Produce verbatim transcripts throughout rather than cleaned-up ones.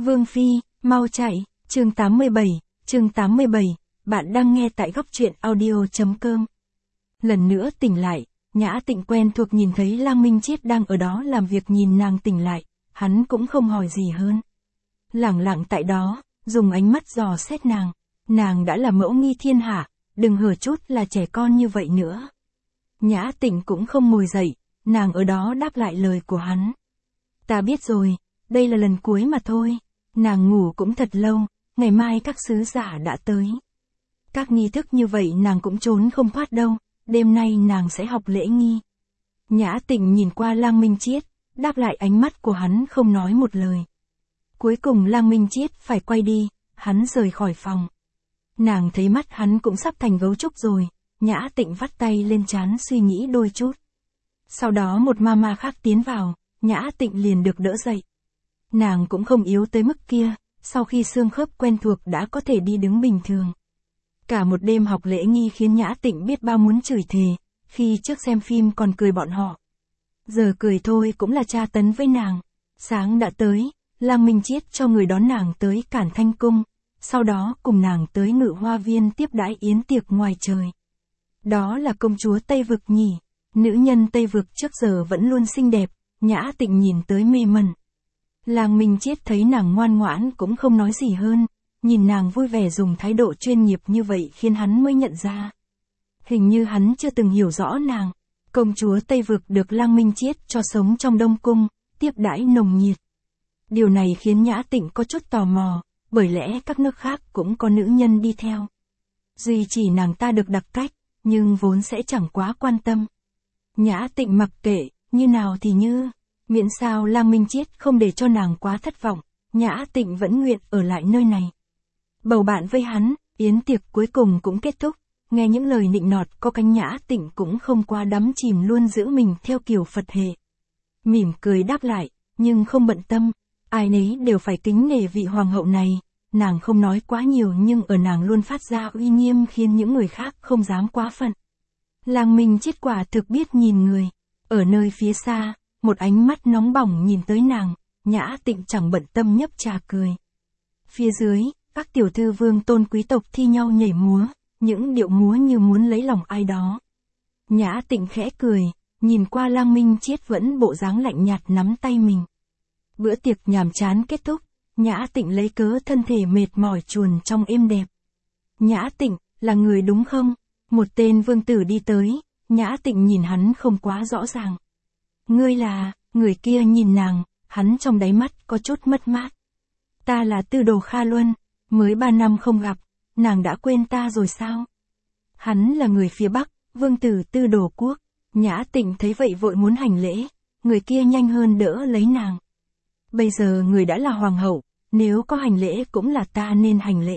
Vương Phi, mau chạy, chương tám mươi bảy, chương tám mươi bảy, bạn đang nghe tại góc truyện audio.com. Lần nữa tỉnh lại, Nhã Tịnh quen thuộc nhìn thấy Lang Minh Chiết đang ở đó làm việc nhìn nàng tỉnh lại, hắn cũng không hỏi gì hơn. Lẳng lặng tại đó, dùng ánh mắt dò xét nàng, nàng đã là mẫu nghi thiên hạ, đừng hở chút là trẻ con như vậy nữa. Nhã Tịnh cũng không ngồi dậy, nàng ở đó đáp lại lời của hắn. Ta biết rồi, đây là lần cuối mà thôi, nàng ngủ cũng thật lâu, ngày mai các sứ giả đã tới. Các nghi thức như vậy nàng cũng trốn không thoát đâu, đêm nay nàng sẽ học lễ nghi. Nhã Tịnh nhìn qua Lang Minh Chiết, đáp lại ánh mắt của hắn không nói một lời. Cuối cùng Lang Minh Chiết phải quay đi, hắn rời khỏi phòng. Nàng thấy mắt hắn cũng sắp thành gấu trúc rồi, Nhã Tịnh vắt tay lên trán suy nghĩ đôi chút. Sau đó một mama khác tiến vào, Nhã Tịnh liền được đỡ dậy. Nàng cũng không yếu tới mức kia, sau khi xương khớp quen thuộc đã có thể đi đứng bình thường. Cả một đêm học lễ nghi khiến Nhã Tịnh biết bao muốn chửi thề, khi trước xem phim còn cười bọn họ. Giờ cười thôi cũng là tra tấn với nàng. Sáng đã tới, Lang Minh Chiết cho người đón nàng tới Cản Thanh Cung, sau đó cùng nàng tới Ngự Hoa Viên tiếp đãi yến tiệc ngoài trời. Đó là công chúa Tây Vực nhỉ, nữ nhân Tây Vực trước giờ vẫn luôn xinh đẹp, Nhã Tịnh nhìn tới mê mẩn. Lang Minh Chiết thấy nàng ngoan ngoãn cũng không nói gì hơn, nhìn nàng vui vẻ dùng thái độ chuyên nghiệp như vậy khiến hắn mới nhận ra. Hình như hắn chưa từng hiểu rõ nàng, công chúa Tây Vực được Lang Minh Chiết cho sống trong Đông Cung, tiếp đãi nồng nhiệt. Điều này khiến Nhã Tịnh có chút tò mò, bởi lẽ các nước khác cũng có nữ nhân đi theo. Duy chỉ nàng ta được đặc cách, nhưng vốn sẽ chẳng quá quan tâm. Nhã Tịnh mặc kệ, như nào thì như, miễn sao Lang Minh Chiết không để cho nàng quá thất vọng, Nhã Tịnh vẫn nguyện ở lại nơi này. Bầu bạn với hắn, yến tiệc cuối cùng cũng kết thúc, nghe những lời nịnh nọt có cánh Nhã Tịnh cũng không quá đắm chìm luôn giữ mình theo kiểu Phật hệ. Mỉm cười đáp lại, nhưng không bận tâm, ai nấy đều phải kính nể vị hoàng hậu này, nàng không nói quá nhiều nhưng ở nàng luôn phát ra uy nghiêm khiến những người khác không dám quá phận. Lang Minh Chiết quả thực biết nhìn người, ở nơi phía xa, một ánh mắt nóng bỏng nhìn tới nàng, Nhã Tịnh chẳng bận tâm nhấp trà cười. Phía dưới, các tiểu thư vương tôn quý tộc thi nhau nhảy múa, những điệu múa như muốn lấy lòng ai đó. Nhã Tịnh khẽ cười, nhìn qua Lang Minh Chiết vẫn bộ dáng lạnh nhạt nắm tay mình. Bữa tiệc nhàm chán kết thúc, Nhã Tịnh lấy cớ thân thể mệt mỏi chuồn trong êm đẹp. Nhã Tịnh, là người đúng không? Một tên vương tử đi tới, Nhã Tịnh nhìn hắn không quá rõ ràng. Ngươi là, người kia nhìn nàng, hắn trong đáy mắt có chút mất mát. Ta là Tư Đồ Kha Luân, mới ba năm không gặp, nàng đã quên ta rồi sao? Hắn là người phía Bắc, vương tử Tư Đồ Quốc. Nhã Tịnh thấy vậy vội muốn hành lễ, người kia nhanh hơn đỡ lấy nàng. Bây giờ người đã là hoàng hậu, nếu có hành lễ cũng là ta nên hành lễ.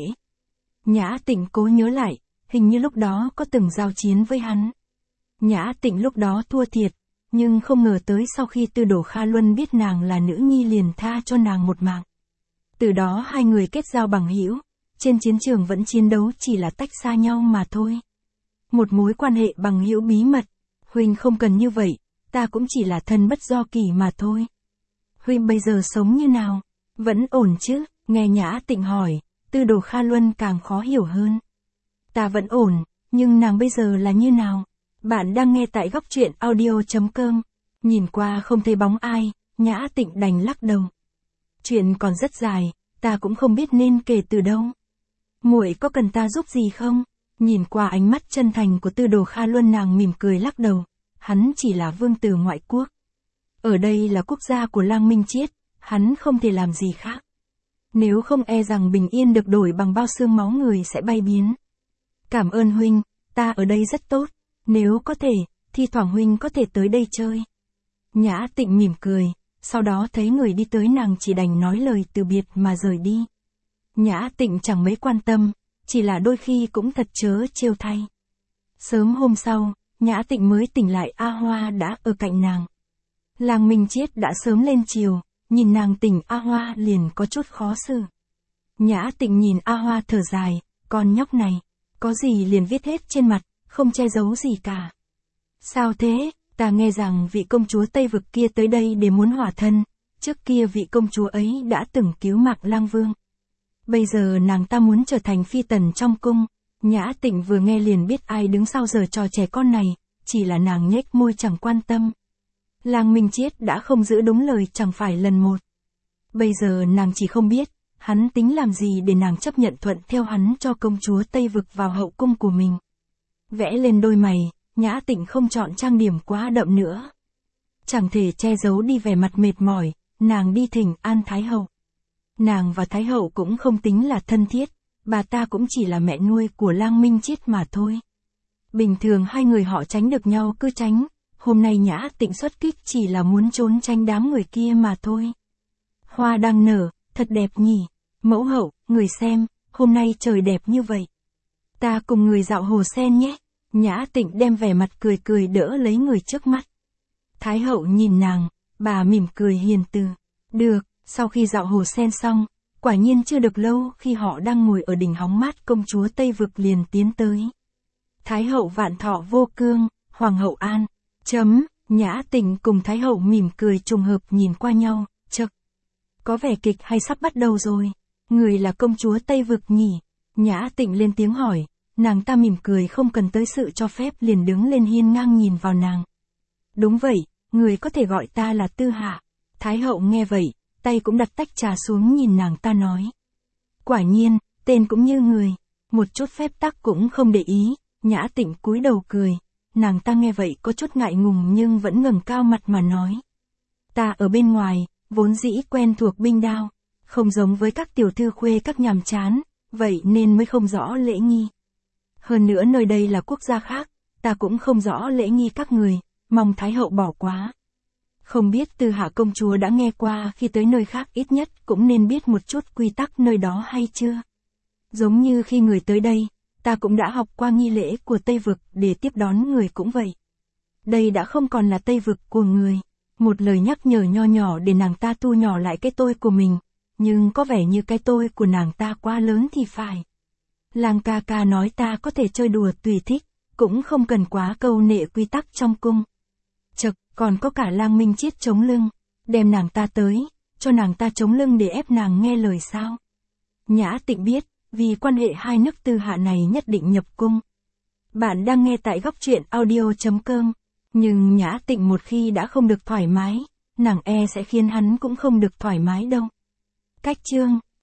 Nhã Tịnh cố nhớ lại, hình như lúc đó có từng giao chiến với hắn. Nhã Tịnh lúc đó thua thiệt, nhưng không ngờ tới sau khi Tư Đồ Kha Luân biết nàng là nữ nhi liền tha cho nàng một mạng. Từ đó hai người kết giao bằng hữu, trên chiến trường vẫn chiến đấu chỉ là tách xa nhau mà thôi. Một mối quan hệ bằng hữu bí mật, huynh không cần như vậy, ta cũng chỉ là thân bất do kỳ mà thôi. Huynh bây giờ sống như nào? Vẫn ổn chứ? Nghe Nhã Tịnh hỏi, Tư Đồ Kha Luân càng khó hiểu hơn. Ta vẫn ổn, nhưng nàng bây giờ là như nào? Bạn đang nghe tại góc truyện audio.com. Nhìn qua không thấy bóng ai, Nhã Tịnh đành lắc đầu. Chuyện còn rất dài, ta cũng không biết nên kể từ đâu. Muội có cần ta giúp gì không? Nhìn qua ánh mắt chân thành của Tư Đồ Kha Luân nàng mỉm cười lắc đầu. Hắn chỉ là vương tử ngoại quốc. Ở đây là quốc gia của Lang Minh Chiết, hắn không thể làm gì khác. Nếu không e rằng bình yên được đổi bằng bao xương máu người sẽ bay biến. Cảm ơn huynh, ta ở đây rất tốt, nếu có thể, thi thoảng huynh có thể tới đây chơi. Nhã Tịnh mỉm cười, sau đó thấy người đi tới nàng chỉ đành nói lời từ biệt mà rời đi. Nhã Tịnh chẳng mấy quan tâm, chỉ là đôi khi cũng thật chớ trêu thay. Sớm hôm sau, Nhã Tịnh mới tỉnh lại A Hoa đã ở cạnh nàng. Lang Minh Chiết đã sớm lên chiều, nhìn nàng tỉnh A Hoa liền có chút khó xử. Nhã Tịnh nhìn A Hoa thở dài, con nhóc này, có gì liền viết hết trên mặt, không che giấu gì cả. Sao thế, ta nghe rằng vị công chúa Tây Vực kia tới đây để muốn hòa thân, Trước kia vị công chúa ấy đã từng cứu Mạc Lang Vương. Bây giờ nàng ta muốn trở thành phi tần trong cung. Nhã Tịnh vừa nghe liền biết ai đứng sau giờ trò trẻ con này, chỉ là nàng nhếch môi chẳng quan tâm. Lang Minh Chiết đã không giữ đúng lời chẳng phải lần một. Bây giờ nàng chỉ không biết, hắn tính làm gì để nàng chấp nhận thuận theo hắn cho công chúa Tây Vực vào hậu cung của mình. Vẽ lên đôi mày, Nhã Tịnh không chọn trang điểm quá đậm nữa. Chẳng thể che giấu đi vẻ mặt mệt mỏi, nàng đi thỉnh an Thái Hậu. Nàng và Thái Hậu cũng không tính là thân thiết, bà ta cũng chỉ là mẹ nuôi của Lang Minh Chiết mà thôi. Bình thường hai người họ tránh được nhau cứ tránh, hôm nay Nhã Tịnh xuất kích chỉ là muốn trốn tránh đám người kia mà thôi. Hoa đang nở, thật đẹp nhỉ, mẫu hậu, người xem, hôm nay trời đẹp như vậy. Ta cùng người dạo hồ sen nhé. Nhã Tịnh đem vẻ mặt cười cười đỡ lấy người trước mắt. Thái Hậu nhìn nàng, bà mỉm cười hiền từ. Được, sau khi dạo hồ sen xong, quả nhiên chưa được lâu khi họ đang ngồi ở đỉnh hóng mát công chúa Tây Vực liền tiến tới. Thái Hậu vạn thọ vô cương, Hoàng hậu an. Chấm, Nhã Tịnh cùng Thái Hậu mỉm cười trùng hợp nhìn qua nhau, chậc. Có vẻ kịch hay sắp bắt đầu rồi. Người là công chúa Tây Vực nhỉ? Nhã Tịnh lên tiếng hỏi, nàng ta mỉm cười không cần tới sự cho phép liền đứng lên hiên ngang nhìn vào nàng. Đúng vậy, người có thể gọi ta là Tư Hạ. Thái Hậu nghe vậy, tay cũng đặt tách trà xuống nhìn nàng ta nói. Quả nhiên, tên cũng như người, một chút phép tắc cũng không để ý. Nhã Tịnh cúi đầu cười, nàng ta nghe vậy có chút ngại ngùng nhưng vẫn ngẩng cao mặt mà nói. Ta ở bên ngoài, vốn dĩ quen thuộc binh đao, không giống với các tiểu thư khuê các nhàm chán, vậy nên mới không rõ lễ nghi. Hơn nữa nơi đây là quốc gia khác, ta cũng không rõ lễ nghi các người, mong Thái Hậu bỏ quá. Không biết Tư Hạ công chúa đã nghe qua khi tới nơi khác ít nhất cũng nên biết một chút quy tắc nơi đó hay chưa? Giống như khi người tới đây, ta cũng đã học qua nghi lễ của Tây Vực để tiếp đón người cũng vậy. Đây đã không còn là Tây Vực của người. Một lời nhắc nhở nho nhỏ để nàng ta thu nhỏ lại cái tôi của mình, nhưng có vẻ như cái tôi của nàng ta quá lớn thì phải. Lang ca ca nói ta có thể chơi đùa tùy thích, cũng không cần quá câu nệ quy tắc trong cung. Chậc, còn có cả Lang Minh Chiết chống lưng, đem nàng ta tới, cho nàng ta chống lưng để ép nàng nghe lời sao? Nhã Tịnh biết, vì quan hệ hai nước Tư Hạ này nhất định nhập cung. Bạn đang nghe tại góc truyện audio chấm com, nhưng Nhã Tịnh một khi đã không được thoải mái, nàng e sẽ khiến hắn cũng không được thoải mái đâu. Cách chương